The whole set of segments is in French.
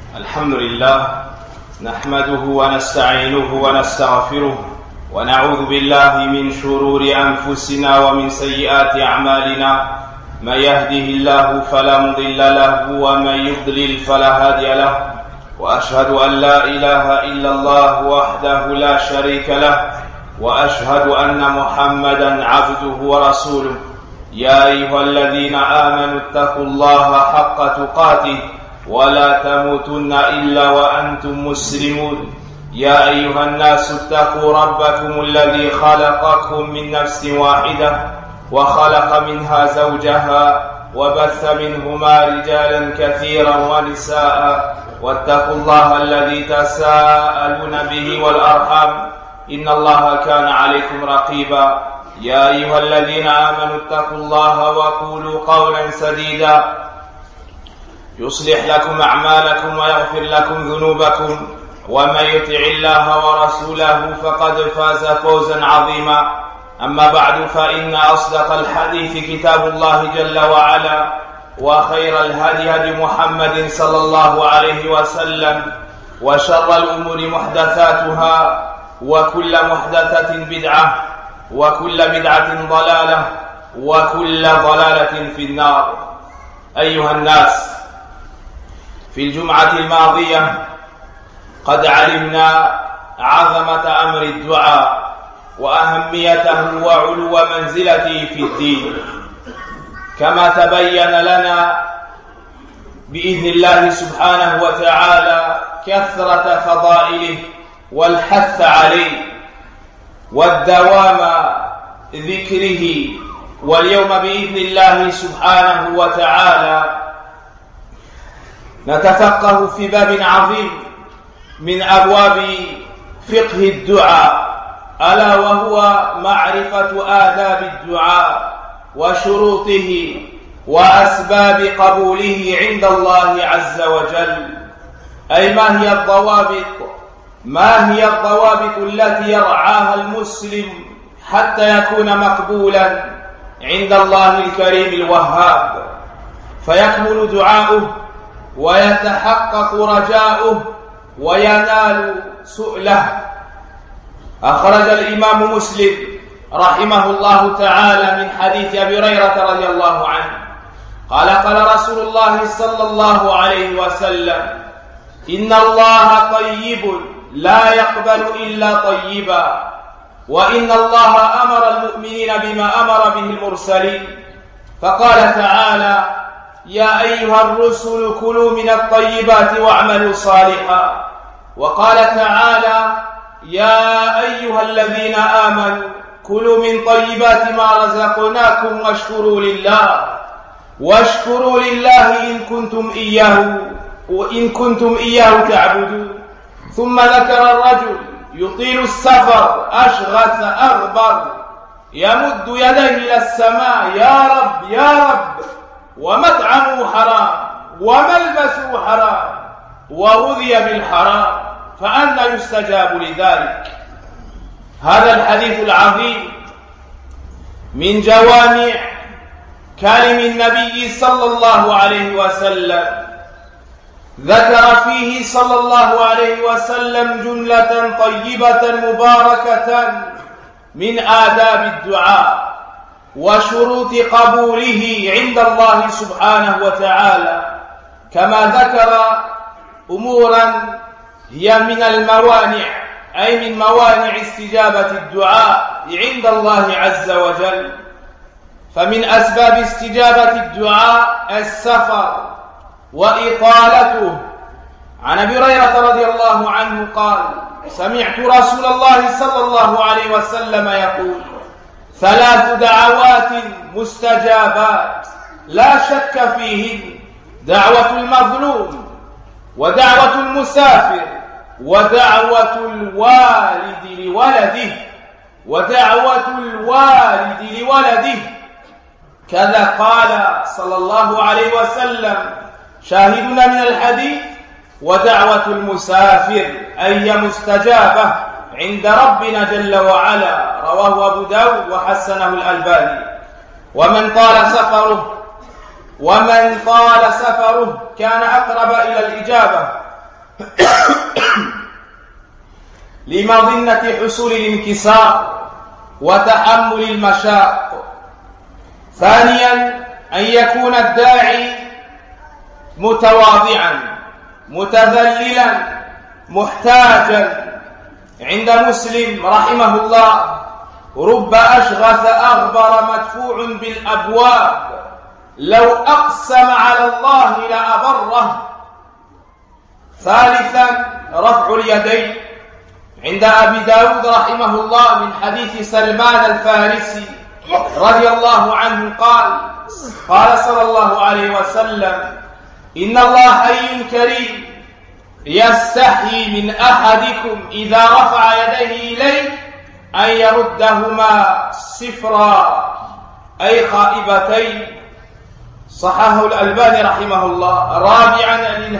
الحمد لله نحمده ونستعينه ونستغفره ونعوذ بالله من شرور أنفسنا ومن سيئات أعمالنا. من يهده الله فلا مضل له ومن يضلل فلا هادي له، وأشهد أن لا إله إلا الله وحده لا شريك له، وأشهد أن محمدا عبده ورسوله. يا أيها الذين آمنوا اتقوا الله حق تقاته ولا تموتن إلا وأنتم مسلمون. يا أيها الناس اتقوا ربكم الذي خلقكم من نفس واحدة وخلق منها زوجها وبث منهما رجالا كثيرا ونساء، واتقوا الله الذي تساءلون به والأرحام إن الله كان عليكم رقيبا. يا أيها الذين آمنوا اتقوا الله وقولوا قولا سديدا يصلح لكم أعمالكم ويغفر لكم ذنوبكم، ومن يطع الله ورسوله فقد فاز فوزا عظيما. أما بعد، فإن أصدق الحديث كتاب الله جل وعلا، وخير الهدي هدي محمد صلى الله عليه وسلم، وشر الأمور محدثاتها، وكل محدثة بدعة، وكل بدعة ضلالة، وكل ضلالة في النار. أيها الناس، في الجمعة الماضية قد علمنا عظمة أمر الدعاء وأهميته وعلو منزلته في الدين، كما تبين لنا بإذن الله سبحانه وتعالى كثرة فضائله والحث عليه والدوام ذكره. واليوم بإذن الله سبحانه وتعالى نتفقه في باب عظيم من أبواب فقه الدعاء، ألا وهو معرفة آداب الدعاء وشروطه وأسباب قبوله عند الله عز وجل. أي ما هي الضوابط التي يرعاها المسلم حتى يكون مقبولا عند الله الكريم الوهاب، فيكمل دعاؤه ويتحقق رجاؤه وينال سؤله. أخرج الإمام مسلم رحمه الله تعالى من حديث أبي هريرة رضي الله عنه قال: قال رسول الله صلى الله عليه وسلم: إن الله طيب لا يقبل إلا طيبا، وإن الله أمر المؤمنين بما أمر به المرسلين. فقال تعالى: يا أيها الرسل كلوا من الطيبات واعملوا صالحا. وقال تعالى: يا أيها الذين آمنوا كلوا من طيبات ما رزقناكم واشكروا لله إن كنتم إياه تعبدون. ثم ذكر الرجل يطيل السفر أشغث أغبر يمد يديه إلى السماء: يا رب يا رب، ومطعمه حرام وملبسه حرام وغذي بالحرام، فأنى يستجاب لذلك. هذا الحديث العظيم من جوامع كلم النبي صلى الله عليه وسلم، ذكر فيه صلى الله عليه وسلم جملة طيبة مباركة من آداب الدعاء وشروط قبوله عند الله سبحانه وتعالى، كما ذكر أمورا هي من الموانع، أي من موانع استجابة الدعاء عند الله عز وجل. فمن أسباب استجابة الدعاء السفر وإطالته. عن أبي هريرة رضي الله عنه قال: سمعت رسول الله صلى الله عليه وسلم يقول: 3 دعوات مستجابات لا شك فيهن: دعوة المظلوم، ودعوة المسافر، ودعوة الوالد لولده. كذا قال صلى الله عليه وسلم شاهدنا من الحديث: ودعوة المسافر أي مستجابة عند ربنا جل وعلا. رواه أبو داود وحسنه الألباني. ومن طال سفره كان أقرب إلى الإجابة، لمظنة حصول الانكسار وتحمل المشاق. ثانيا أن يكون الداعي متواضعا متذللا محتاجا. عند مسلم رحمه الله: رب أشغث أغبر مدفوع بالأبواب لو أقسم على الله لأبره. ثالثا رفع اليدين. عند أبي داود رحمه الله من حديث سلمان الفارسي رضي الله عنه قال صلى الله عليه وسلم: إن الله حي كريم يستحيي من أحدكم إذا رفع يديه إليه أن يردهما صفرا أي خائبتين. صححه الألباني رحمه الله. رابعا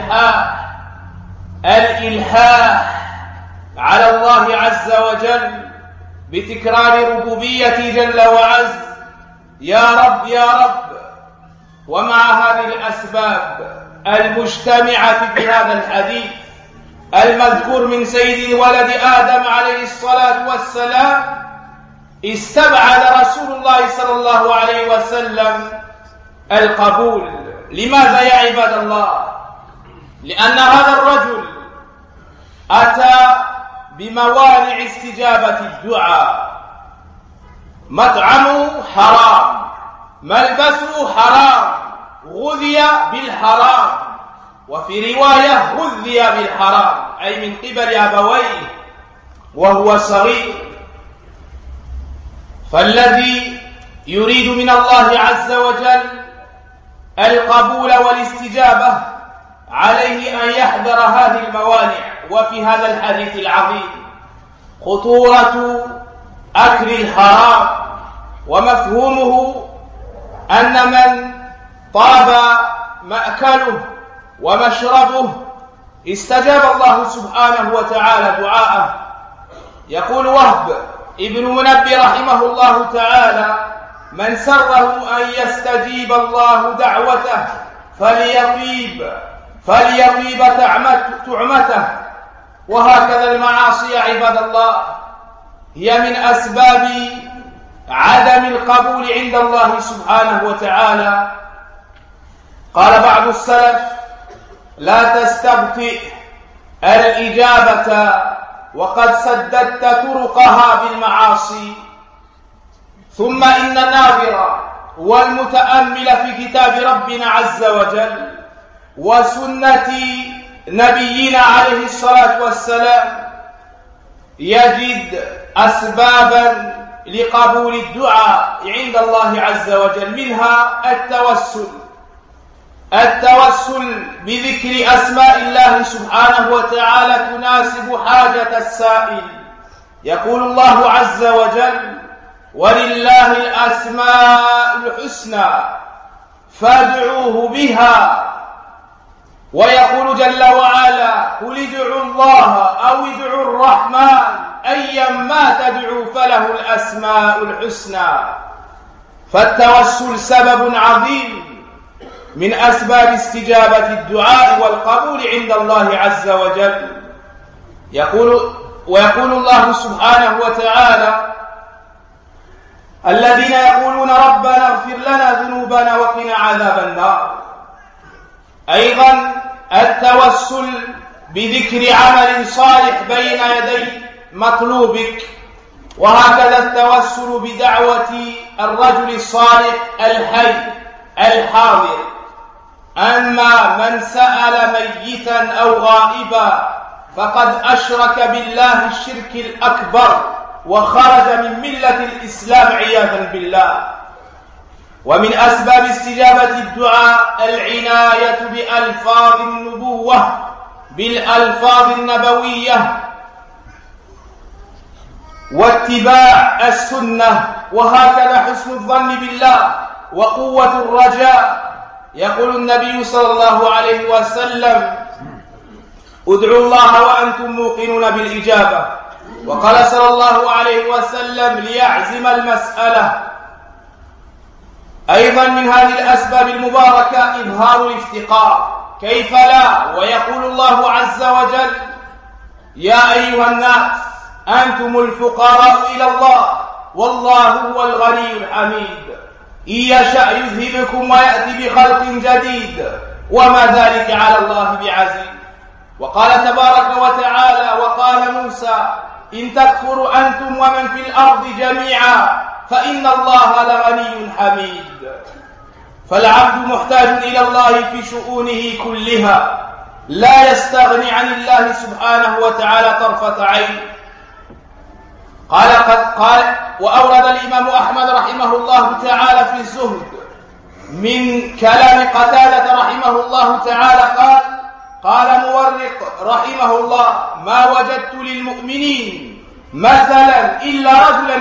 الإلحاح على الله عز وجل بتكرار ربوبيته جل وعز: يا رب يا رب. ومع هذه الأسباب المجتمعة في هذا الحديث المذكور من سيد ولد آدم عليه الصلاة والسلام، استبعد رسول الله صلى الله عليه وسلم القبول. لماذا يا عباد الله؟ لأن هذا الرجل أتى بموانع استجابة الدعاء: مطعمه حرام، ملبسه حرام، غذي بالحرام، وفي رواية غذي بالحرام أي من قبل أبويه وهو صغير. فالذي يريد من الله عز وجل القبول والاستجابة عليه أن يحذر هذه الموانع. وفي هذا الحديث العظيم خطورة أكل الحرام، ومفهومه أن من طاب مأكله ومشربه استجاب الله سبحانه وتعالى دعاءه. يقول وهب ابن منبه رحمه الله تعالى: من سره أن يستجيب الله دعوته فليطيب تعمته. وهكذا المعاصي يا عباد الله هي من أسباب عدم القبول عند الله سبحانه وتعالى. قال بعض السلف: لا تستبطئ الإجابة وقد سددت طرقها بالمعاصي. ثم إن الناظر والمتأمل في كتاب ربنا عز وجل وسنة نبينا عليه الصلاة والسلام يجد أسبابا لقبول الدعاء عند الله عز وجل، منها التوسل بذكر أسماء الله سبحانه وتعالى تناسب حاجة السائل. يقول الله عز وجل: ولله الأسماء الحسنى فادعوه بها. ويقول جل وعلا: قل ادعوا الله أو ادعوا الرحمن أيما تدعوا فله الأسماء الحسنى. فالتوسل سبب عظيم من أسباب استجابة الدعاء والقبول عند الله عز وجل. ويقول الله سبحانه وتعالى: الذين يقولون ربنا اغفر لنا ذنوبنا وقنا عذاب النار. أيضا التوسل بذكر عمل صالح بين يدي مطلوبك، وهكذا التوسل بدعوة الرجل الصالح الحي الحاضر. أما من سأل ميتا أو غائبا فقد أشرك بالله الشرك الأكبر وخرج من ملة الإسلام عياذا بالله. ومن أسباب استجابة الدعاء العناية بألفاظ النبوة بالألفاظ النبوية واتباع السنة، وهكذا حسن الظن بالله وقوة الرجاء. يقول النبي صلى الله عليه وسلم: ادعوا الله وأنتم موقنون بالإجابة. وقال صلى الله عليه وسلم: ليعزم المسألة. أيضا من هذه الأسباب المباركة إظهار الافتقار كيف لا؟ ويقول الله عز وجل: يا أيها الناس أنتم الفقراء إلى الله والله هو الغني الحميد إن يشأ يذهبكم ويأتي بخلق جديد وما ذلك على الله بعزيز. وقال تبارك وتعالى: وقال موسى: إن تكفروا أنتم ومن في الأرض جميعا فإن الله لغني حميد. فالعبد محتاج إلى الله في شؤونه كلها، لا يستغني عن الله سبحانه وتعالى طرفة عين. قال وأورد الإمام أحمد رحمه الله تعالى في الزهد من كلام قتادة رحمه الله تعالى قال مورق رحمه الله: ما وجدت للمؤمنين مثلا إلا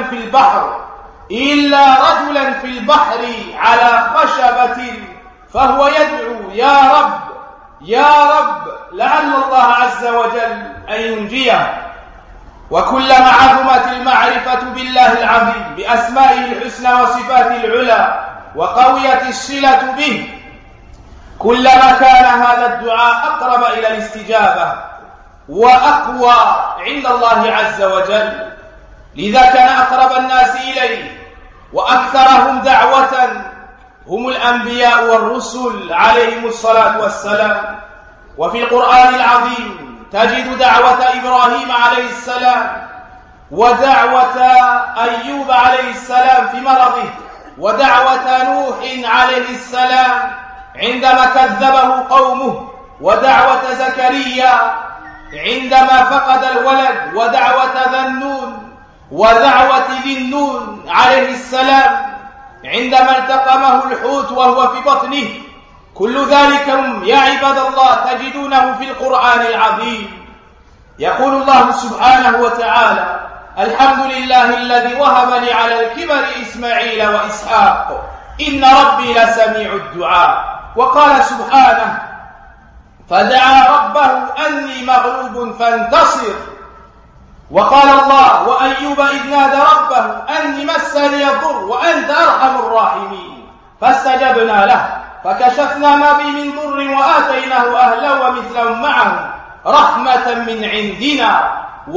رجلا في البحر على خشبة فهو يدعو: يا رب يا رب، لعل الله عز وجل أن ينجيه. وكلما عظمت المعرفة بالله العظيم بأسمائه الحسنى وصفاته العلى وقويت الصلة به، كلما كان هذا الدعاء أقرب إلى الاستجابة وأقوى عند الله عز وجل. لذا كان أقرب الناس إليه وأكثرهم دعوة هم الأنبياء والرسل عليهم الصلاة والسلام. وفي القرآن العظيم تجد دعوة إبراهيم عليه السلام ودعوة أيوب عليه السلام في مرضه، ودعوة نوح عليه السلام عندما كذبه قومه، ودعوة زكريا عندما فقد الولد، ودعوة ذنون، ودعوة ذي النون عليه السلام عندما التقمه الحوت وهو في بطنه. كل ذلك يا عباد الله تجدونه في القرآن العظيم. يقول الله سبحانه وتعالى: الحمد لله الذي وهب لي على الكبر إسماعيل وإسحاق إن ربي لسميع الدعاء. وقال سبحانه: فدعا ربه أني مغلوب فانتصر. وقال الله: وأيوب إذ نادى ربه أني مسني الضر وأنت أرحم الراحمين فاستجبنا له فكشفنا ما به من ضر وآتيناه أهله ومثلهم معهم رحمة من عندنا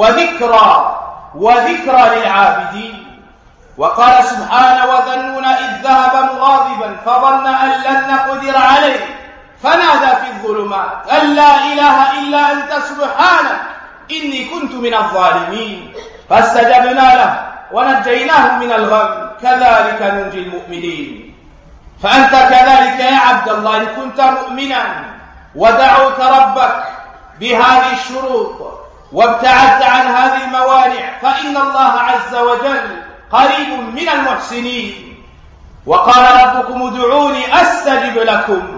وذكرى للعابدين. وقال سبحانه: وذنون إذ ذهب مغاضبا فظن أن لن نقدر عليه فنادى في الظلمات أن لا إله إلا أنت سبحانك إني كنت من الظالمين فاستجبنا له ونجيناه من الغم كذلك ننجي المؤمنين. فأنت كذلك يا عبد الله إن كنت مؤمنا ودعوت ربك بهذه الشروط وابتعدت عن هذه الموانع فإن الله عز وجل قريب من المحسنين. وقال ربكم ادعوني أستجب لكم.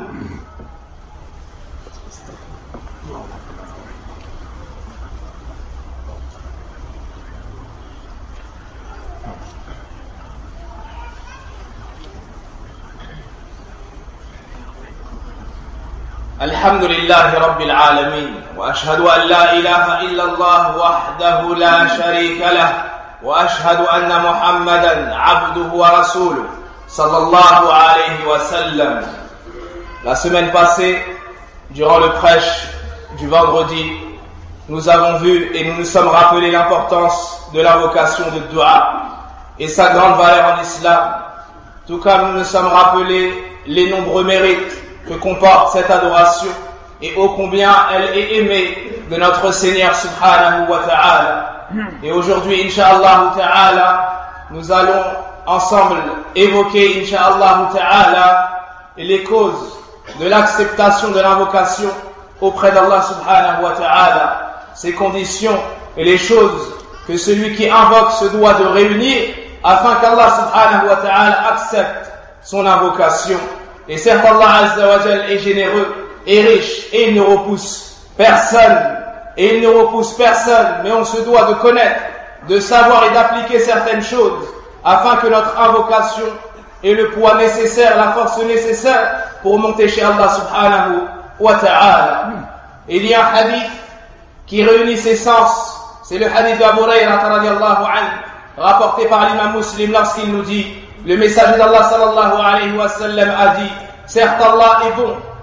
الحمد لله رب العالمين، وأشهد أن لا إله إلا الله وحده لا شريك له، وأشهد أن محمدا عبده ورسوله صلى الله alayhi wa sallam. La semaine passée, durant le prêche du vendredi, nous avons vu et nous nous sommes rappelés l'importance de l'invocation de dua et sa grande valeur en islam, tout comme nous nous sommes rappelés les nombreux mérites que comporte cette adoration et ô combien elle est aimée de notre Seigneur subhanahu wa ta'ala. Et aujourd'hui, incha'Allah ta'ala, nous allons ensemble évoquer, incha'Allah ta'ala, les causes de l'acceptation de l'invocation auprès d'Allah subhanahu wa ta'ala, ses conditions et les choses que celui qui invoque se doit de réunir afin qu'Allah subhanahu wa ta'ala accepte son invocation. Et certes, Allah Azza wa Jal est généreux et riche et il ne repousse personne. Mais on se doit de connaître, de savoir et d'appliquer certaines choses afin que notre invocation ait le poids nécessaire, la force nécessaire pour monter chez Allah subhanahu wa ta'ala. Il y a un hadith qui réunit ses sens. C'est le hadith d'Abu Hurayra radiyallahu anhu, rapporté par l'imam Muslim lorsqu'il nous dit: le messager d'Allah sallallahu alayhi wa sallam a dit: certes Allah est bon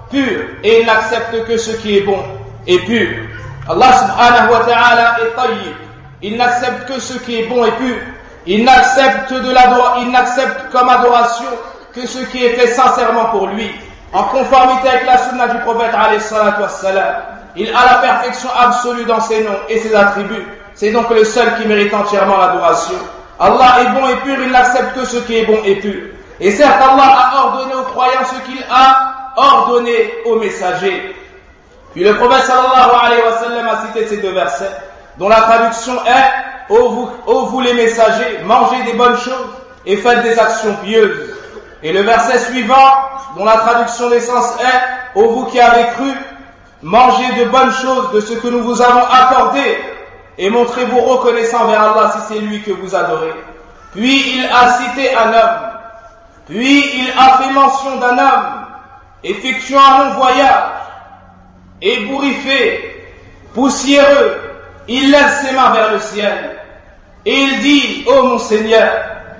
pur et il n'accepte que ce qui est bon et pur. Allah subhanahu wa ta'ala est tayyib. Il n'accepte que ce qui est bon et pur. Il n'accepte comme adoration que ce qui est fait sincèrement pour lui, en conformité avec la sunna du prophète alayhi salatu wassalam. Il a la perfection absolue dans ses noms et ses attributs. C'est donc le seul qui mérite entièrement l'adoration. Allah est bon et pur, il n'accepte que ce qui est bon et pur. Et certes, Allah a ordonné aux croyants ce qu'il a ordonné aux messagers. Puis le prophète sallallahu alayhi wa sallam a cité ces deux versets, dont la traduction est « Ô vous les messagers, mangez des bonnes choses et faites des actions pieuses. » Et le verset suivant, dont la traduction des sens est « Ô vous qui avez cru, mangez de bonnes choses de ce que nous vous avons accordé et montrez-vous reconnaissant vers Allah si c'est lui que vous adorez. » Puis il a cité un homme. Puis il a fait mention d'un homme effectuant un long voyage, ébouriffé, poussiéreux. Il lève ses mains vers le ciel et il dit: ô mon Seigneur,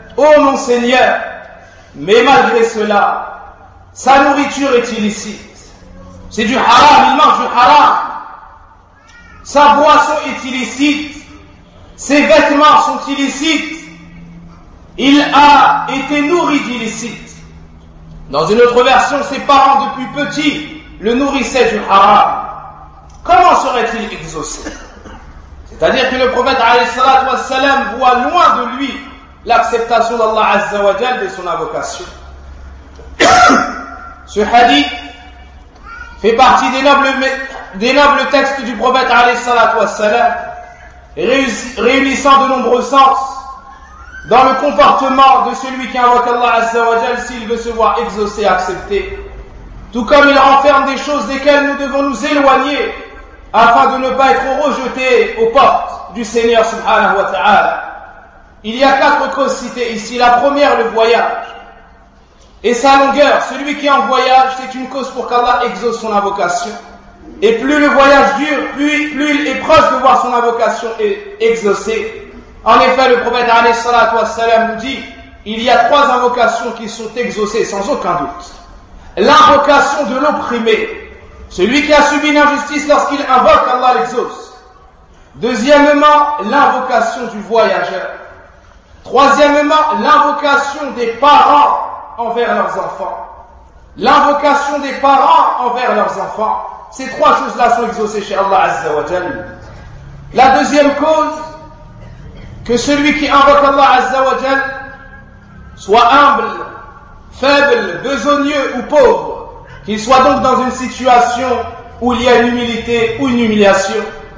mais malgré cela, sa nourriture est illicite. C'est du haram, il mange du haram. Sa boisson est illicite. Ses vêtements sont illicites. Il a été nourri d'illicite. Dans une autre version, ses parents depuis petit le nourrissaient du haram. Comment serait-il exaucé? C'est-à-dire que le prophète alayhi salatu wassalam voit loin de lui l'acceptation d'Allah azza wa jal de son invocation. Ce hadith fait partie des nobles textes du prophète alayhi salatu wassalam, réunissant de nombreux sens dans le comportement de celui qui invoque Allah azza wa jal s'il veut se voir exaucé et accepté. Tout comme il renferme des choses desquelles nous devons nous éloigner afin de ne pas être rejetés aux portes du Seigneur subhanahu wa ta'ala. Il y a 4 causes citées ici. La première, le voyage et sa longueur. Celui qui est en voyage, c'est une cause pour qu'Allah exauce son invocation. Et plus le voyage dure, plus il est proche de voir son invocation exaucée. En effet, le prophète alayhi salatu wassalam nous dit: il y a 3 invocations qui sont exaucées sans aucun doute. L'invocation de l'opprimé. Celui qui a subi une injustice, lorsqu'il invoque, Allah l'exauce. Deuxièmement, l'invocation du voyageur. Troisièmement, l'invocation des parents envers leurs enfants. L'invocation des parents envers leurs enfants. Ces 3 choses-là sont exaucées chez Allah azza wa jal. La deuxième cause, que celui qui invoque Allah azza wa jal soit humble, faible, besogneux ou pauvre, qu'il soit donc dans une situation où il y a une humilité ou une humiliation.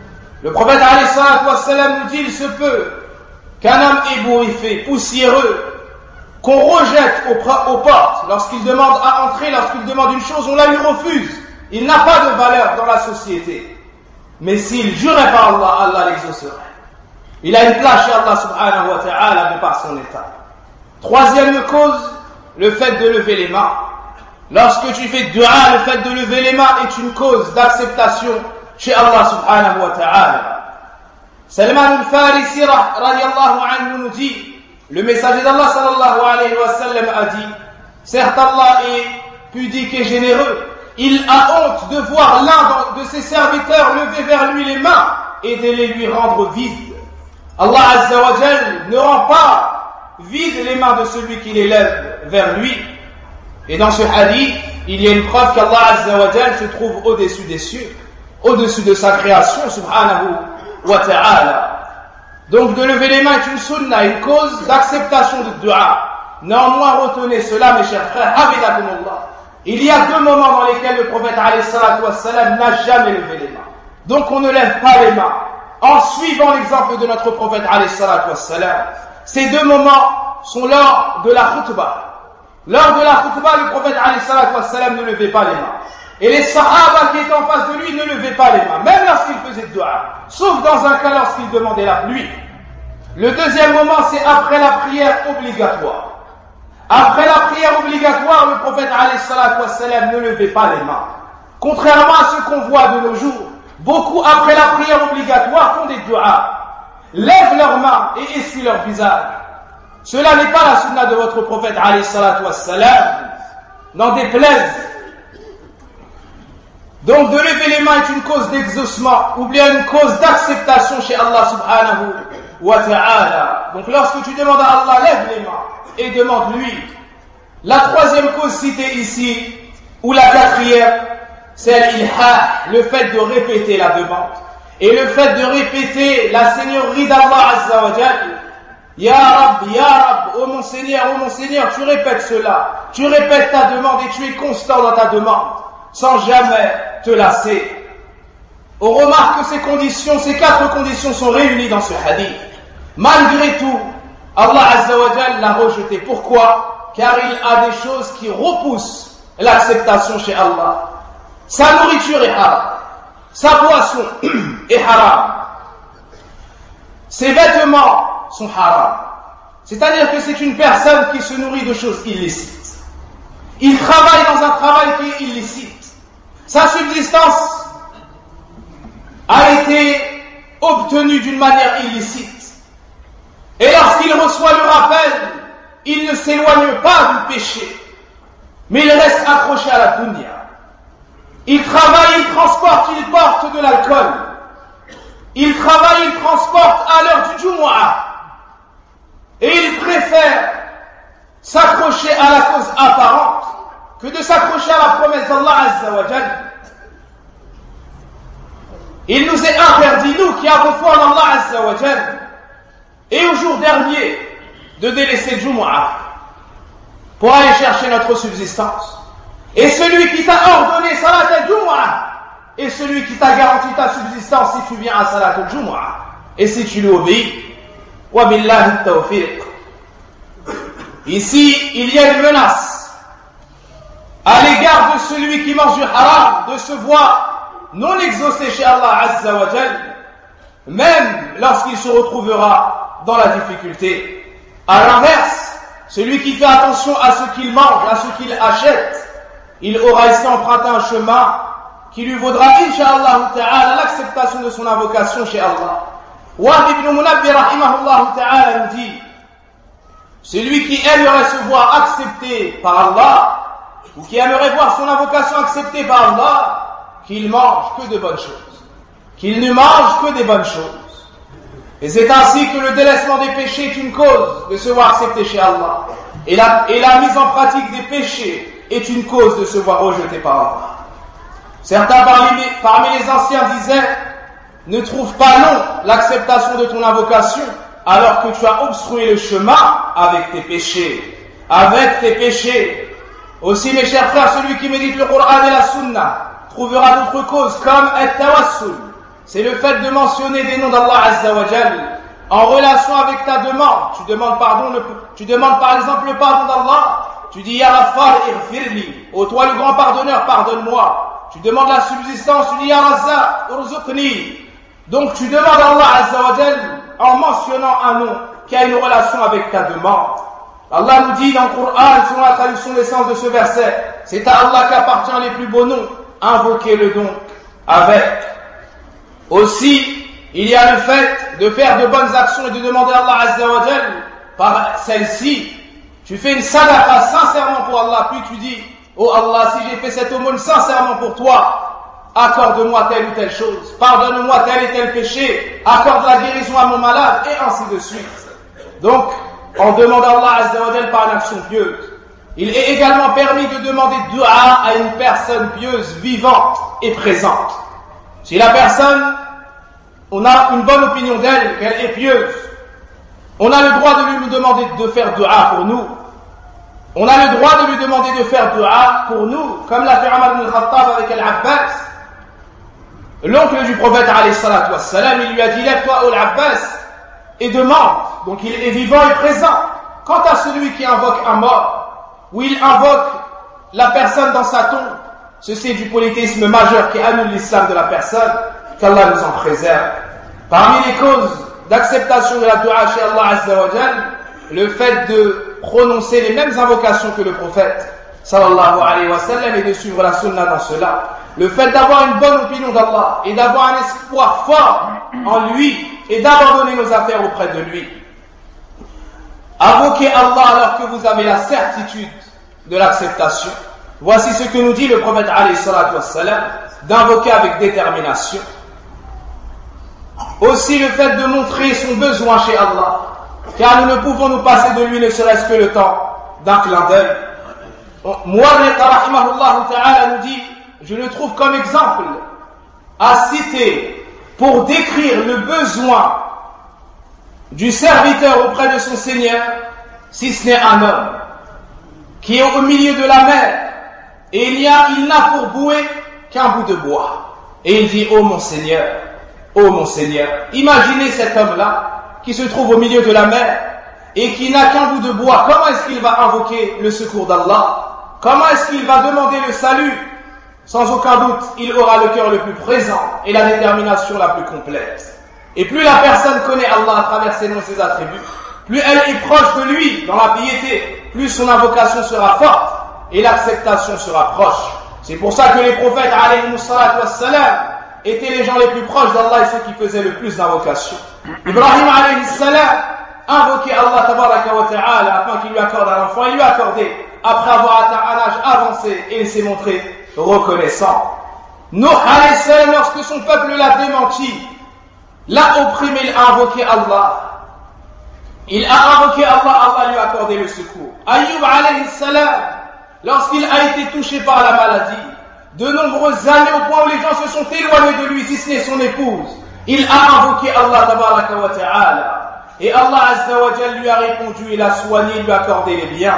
Le prophète alayhi salatu wassalam nous dit: il se peut qu'un homme ébouriffé, poussiéreux, qu'on rejette aux portes lorsqu'il demande à entrer, lorsqu'il demande une chose, on la lui refuse. Il n'a pas de valeur dans la société. Mais s'il jurait par Allah, Allah l'exaucerait. Il a une place chez Allah subhanahu wa ta'ala de par son état. Troisième cause, le fait de lever les mains. Lorsque tu fais dua, le fait de lever les mains est une cause d'acceptation chez Allah subhanahu wa ta'ala. Salman al-Farisi radiallahu anhu nous dit: le messager d'Allah sallallahu alayhi wa sallam a dit: certes Allah est pudique et généreux, il a honte de voir l'un de ses serviteurs lever vers lui les mains et de les lui rendre vides. Allah azza wa jal ne rend pas vides les mains de celui qui les lève vers lui. Et dans ce hadith, il y a une preuve qu'Allah azza wa jal se trouve au-dessus des cieux, au-dessus de sa création subhanahu wa ta'ala. Donc de lever les mains est une sunna, une cause d'acceptation de dua. Néanmoins, retenez cela, mes chers frères, habidakumullah. Il y a 2 moments dans lesquels le prophète alayhi salatu wassalam n'a jamais levé les mains. Donc on ne lève pas les mains en suivant l'exemple de notre prophète alayhi salatu wassalam. Ces 2 moments sont lors de la khutbah. Lors de la khutbah, le prophète alayhi salatu wassalam ne levait pas les mains. Et les sahaba qui étaient en face de lui ne levaient pas les mains, même lorsqu'il faisait dua, sauf dans un cas lorsqu'il demandait la pluie. Le deuxième moment, c'est après la prière obligatoire. Après la prière obligatoire, le prophète alayhi salatu wassalam ne levait pas les mains. Contrairement à ce qu'on voit de nos jours, beaucoup après la prière obligatoire font des duas, lèvent leurs mains et essuient leur visage. Cela n'est pas la sunna de votre prophète alayhi salatu wassalam. N'en déplaise Donc de lever les mains est une cause d'exaucement ou bien une cause d'acceptation chez Allah subhanahu wa ta'ala. Donc lorsque tu demandes à Allah, lève les mains et demande-lui. La troisième cause citée ici, ou la quatrième, c'est l'ilha, le fait de répéter la demande. Et le fait de répéter la seigneurie d'Allah Azza wa Jal. Ya Rab, oh mon Seigneur, tu répètes cela. Tu répètes ta demande et tu es constant dans ta demande, sans jamais te lasser. On remarque que ces quatre conditions sont réunies dans ce hadith. Malgré tout, Allah Azza wa Jal l'a rejeté. Pourquoi? Car il a des choses qui repoussent l'acceptation chez Allah. Sa nourriture est haram, sa boisson est haram, ses vêtements sont haram. C'est-à-dire que c'est une personne qui se nourrit de choses illicites. Il travaille dans un travail qui est illicite. Sa subsistance a été obtenue d'une manière illicite. Et lorsqu'il reçoit le rappel, il ne s'éloigne pas du péché, mais il reste accroché à la dunya. Il travaille, il transporte, il porte de l'alcool. Il travaille, il transporte à l'heure du Jumu'ah. Et il préfère s'accrocher à la cause apparente que de s'accrocher à la promesse d'Allah Azza wa Jal. Il nous est interdit, nous qui avons foi en Allah Azza wa Jal, et au jour dernier, de délaisser le Jumu'ah pour aller chercher notre subsistance. Et celui qui t'a ordonné Salat al-Jumu'ah et celui qui t'a garanti ta subsistance si tu viens à Salat al-Jumu'ah et si tu lui obéis. Wa billahi tawfiq. Ici, il y a une menace à l'égard de celui qui mange du haram de se voir non exaucé chez Allah Azza wa Jal, même lorsqu'il se retrouvera dans la difficulté. À l'inverse, celui qui fait attention à ce qu'il mange, à ce qu'il achète, il aura ici emprunté un chemin qui lui vaudra, incha'Allah ta'ala, l'acceptation de son invocation chez Allah. Wahb ibn Munabbi rahimahullah ta'ala nous dit, celui qui aimerait se voir accepté par Allah, ou qui aimerait voir son invocation acceptée par Allah, qu'il mange que de bonnes choses, qu'il ne mange que des bonnes choses. Et c'est ainsi que le délaissement des péchés est une cause de se voir accepté chez Allah. Et la mise en pratique des péchés est une cause de se voir rejeté par Allah. Certains parmi les anciens disaient, ne trouve pas long l'acceptation de ton invocation alors que tu as obstrué le chemin avec tes péchés. Avec tes péchés. Aussi mes chers frères, celui qui médite le Coran et la Sunna trouvera d'autres causes comme at-tawassul. C'est le fait de mentionner des noms d'Allah Azza wa Jal en relation avec ta demande. Tu demandes par exemple le pardon d'Allah. Tu dis, Ya Ghaffar ighfirli, ô toi le grand pardonneur, pardonne-moi. Tu demandes la subsistance, tu dis, Ya Razzaq urzuqni. Donc tu demandes à Allah Azza wa Jal en mentionnant un nom qui a une relation avec ta demande. Allah nous dit dans le Coran, selon la traduction des sens de ce verset, c'est à Allah qu'appartient les plus beaux noms, invoquez-le donc avec. Aussi, il y a le fait de faire de bonnes actions et de demander à Allah Azza wa Jal par celle-ci. Tu fais une sadaqa sincèrement pour Allah, puis tu dis, oh Allah, si j'ai fait cette aumône sincèrement pour toi, accorde-moi telle ou telle chose, pardonne-moi tel et tel péché, accorde la guérison à mon malade, et ainsi de suite. Donc, on demande à Allah Azza wa Jal par une action pieuse. Il est également permis de demander dua à une personne pieuse, vivante et présente. Si la personne, on a une bonne opinion d'elle, qu'elle est pieuse, on a le droit de lui demander de faire dua pour nous. On a le droit de lui demander de faire dua pour nous, comme l'a fait Omar ibn Khattab avec Al-Abbas. L'oncle du prophète alayhi salatu wassalam, il lui a dit, lève-toi Al-Abbas et demande. Donc il est vivant et présent. Quant à celui qui invoque un mort, ou il invoque la personne dans sa tombe, ceci est du polythéisme majeur qui annule l'islam de la personne, qu'Allah nous en préserve. Parmi les causes d'acceptation de la dua chez Allah Azza wa Jal, le fait de prononcer les mêmes invocations que le prophète sallallahu alayhi wa sallam et de suivre la sunna dans cela. Le fait d'avoir une bonne opinion d'Allah et d'avoir un espoir fort en lui et d'abandonner nos affaires auprès de lui. Invoquez Allah alors que vous avez la certitude de l'acceptation. Voici ce que nous dit le prophète alayhi salatu wassalam, d'invoquer avec détermination. Aussi le fait de montrer son besoin chez Allah, car nous ne pouvons nous passer de lui ne serait-ce que le temps d'un clin d'œil. Muwarriq rahimahullah ta'ala nous dit, je le trouve comme exemple à citer pour décrire le besoin du serviteur auprès de son Seigneur, si ce n'est un homme qui est au milieu de la mer et il n'a pour bouée qu'un bout de bois. Et il dit, oh mon Seigneur, imaginez cet homme-là qui se trouve au milieu de la mer et qui n'a qu'un bout de bois. Comment est-ce qu'il va invoquer le secours d'Allah? Comment est-ce qu'il va demander le salut? Sans aucun doute, il aura le cœur le plus présent et la détermination la plus complète. Et plus la personne connaît Allah à travers ses noms et ses attributs, plus elle est proche de lui dans la piété, plus son invocation sera forte et l'acceptation sera proche. C'est pour ça que les prophètes alayhimu salatu wassalam étaient les gens les plus proches d'Allah et ceux qui faisaient le plus d'invocations. Ibrahim alayhi salam invoquait Allah tabaraka wa ta'ala afin qu'il lui accorde un enfant. Il lui a accordé après avoir atteint un âge avancé et il s'est montré reconnaissant. Nuh alayhi salam, lorsque son peuple l'a démenti, l'a opprimé, il a invoqué Allah. Il a invoqué Allah, Allah lui a accordé le secours. Ayyub alayhi salam, lorsqu'il a été touché par la maladie, de nombreuses années au point où les gens se sont éloignés de lui, si ce n'est son épouse, il a invoqué Allah tabaraka wa ta'ala. Et Allah azza wa jal lui a répondu, il a soigné, il lui a accordé les biens.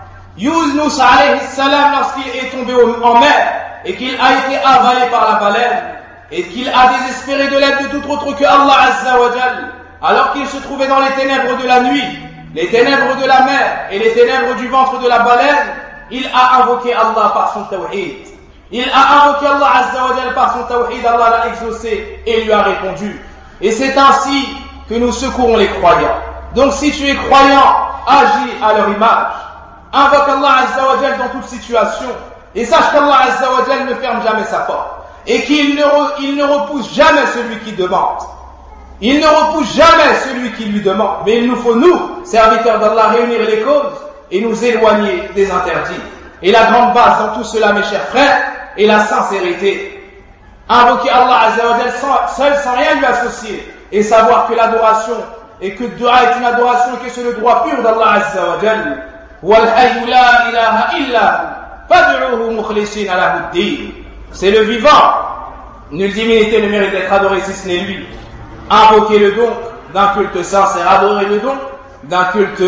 Yunus alayhi salam, lorsqu'il est tombé en mer et qu'il a été avalé par la baleine et qu'il a désespéré de l'aide de tout autre que Allah azza wa jal, alors qu'il se trouvait dans les ténèbres de la nuit, les ténèbres de la mer et les ténèbres du ventre de la baleine, il a invoqué Allah par son tawhid. Il a invoqué Allah azza wa jal par son tawhid, Allah l'a exaucé et lui a répondu. Et c'est ainsi que nous secourons les croyants. Donc si tu es croyant, agis à leur image. Invoque Allah azza wa jal dans toute situation et sache qu'Allah azza wa jal ne ferme jamais sa porte et qu'il ne repousse jamais celui qui demande. Il ne repousse jamais celui qui lui demande. Mais il nous faut, nous, serviteurs d'Allah, réunir les causes et nous éloigner des interdits. Et la grande base dans tout cela, mes chers frères, est la sincérité. Invoquer Allah azza wa jal seul, sans rien lui associer, et savoir que l'adoration et que dua est une adoration et que c'est le droit pur d'Allah azza wa jal. وَالْحَيُّ لَا إِلَهَ إِلَّا فَادْعُوهُ مُخْلِصِينَ لَهُ الدِّينَ. C'est le vivant. Nulle divinité ne mérite d'être adorée si ce n'est lui. Invoquez-le donc d'un culte sincère, adorez-le donc d'un culte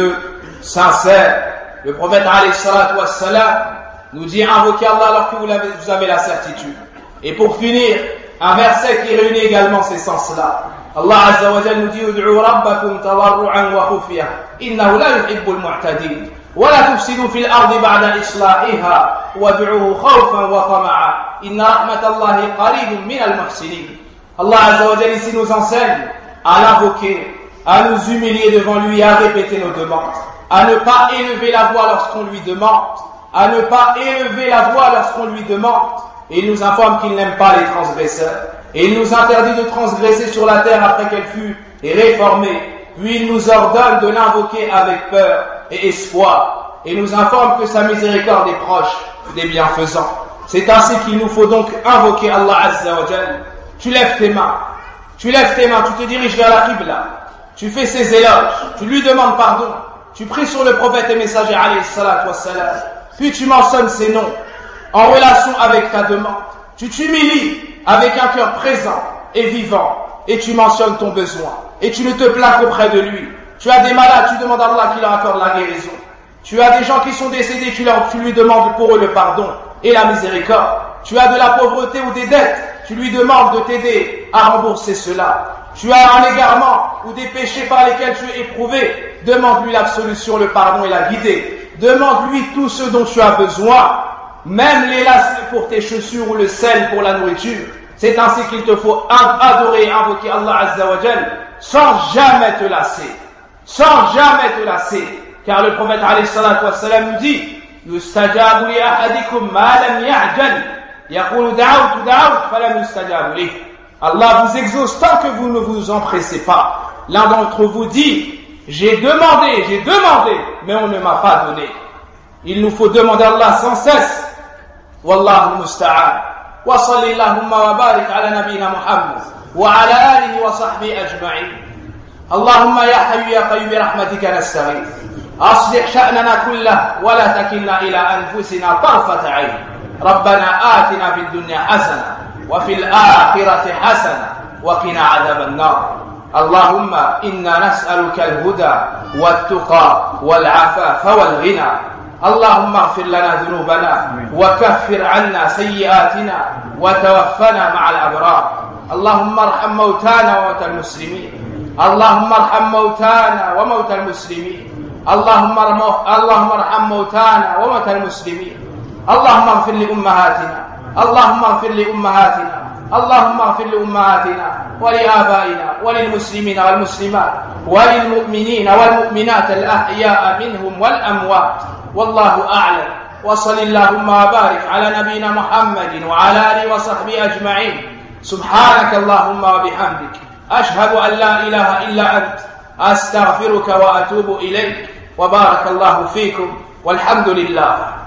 sincère. Le prophète alayhi salatu wassalam nous dit invoquez Allah alors que vous avez la certitude. Et pour finir, un verset qui réunit également ces sens-là. Allah azza wa jalla nous dit ud'u rabbakum tadarru'an wa khufya innahu la yuhibbul mu'tadin wa la tufsidu fil ardi ba'da islahiha wad'uhu khawfan wa tama'a inna rahmatallahi qaribun minal muhsinin. Allah azza wa jalla ici nous enseigne à l'invoquer, à nous humilier devant lui et à répéter nos demandes, à ne pas élever la voix lorsqu'on lui demande, à ne pas élever la voix lorsqu'on lui demande. Et il nous informe qu'il n'aime pas les transgresseurs. Et il nous interdit de transgresser sur la terre après qu'elle fut réformée. Puis il nous ordonne de l'invoquer avec peur et espoir. Et nous informe que sa miséricorde est proche des bienfaisants. C'est ainsi qu'il nous faut donc invoquer Allah azza wa jalla. Tu lèves tes mains, tu te diriges vers la Qibla, tu fais ses éloges, tu lui demandes pardon, tu pries sur le prophète et messager alayhi salatu wassalam, puis tu mentionnes ses noms en relation avec ta demande. Tu t'humilies avec un cœur présent et vivant et tu mentionnes ton besoin et tu ne te plains qu'auprès de lui. Tu as des malades, tu demandes à Allah qui leur accorde la guérison. Tu as des gens qui sont décédés, tu lui demandes pour eux le pardon et la miséricorde. Tu as de la pauvreté ou des dettes, tu lui demandes de t'aider à rembourser cela. Tu as un égarement ou des péchés par lesquels tu es éprouvé, demande-lui l'absolution, le pardon et la guidée. Demande-lui tout ce dont tu as besoin, même les lacets pour tes chaussures ou le sel pour la nourriture. C'est ainsi qu'il te faut adorer et invoquer Allah azza wa jal sans jamais te lasser. Sans jamais te lasser. Car le prophète alayhi salatu wassalam nous dit yustajabu li ahadikum ma lam ya'jal yaqulu da'awtu falam yustajabu li. Allah vous exauce tant que vous ne vous empressez pas. L'un d'entre vous dit j'ai demandé, mais on ne m'a pas donné. Il nous faut demander à Allah sans cesse والله المستعان. وصل اللهم وبارك على نبينا محمد وعلى آله وصحبه أجمعين. اللهم يا حي يا قيوم برحمتك نستغيث، أصلح شأننا كله ولا تكلنا إلى أنفسنا طرفة عين. ربنا آتنا في الدنيا حسنة وفي الآخرة حسنة وقنا عذاب النار. اللهم إنا نسألك الهدى والتقى والعفاف والغنى. اللهم اغفر لنا ذنوبنا وكفر عنا سيئاتنا وتوفنا مع الأبرار. اللهم ارحم موتانا وموتى المسلمين. اللهم ارحم موتانا وموتى المسلمين. اللهم ارحم موتانا وموتى المسلمين. اللهم اغفر لأمهاتنا. اللهم اغفر لأمهاتنا. اللهم اغفر لأمهاتنا ولآبائنا وللمسلمين والمسلمات وللمؤمنين والمؤمنات الأحياء منهم والأموات. والله أعلم. وصل اللهم وبارك على نبينا محمد وعلى آله وصحبه أجمعين. سبحانك اللهم وبحمدك أشهد أن لا إله إلا أنت أستغفرك وأتوب إليك. وبارك الله فيكم والحمد لله.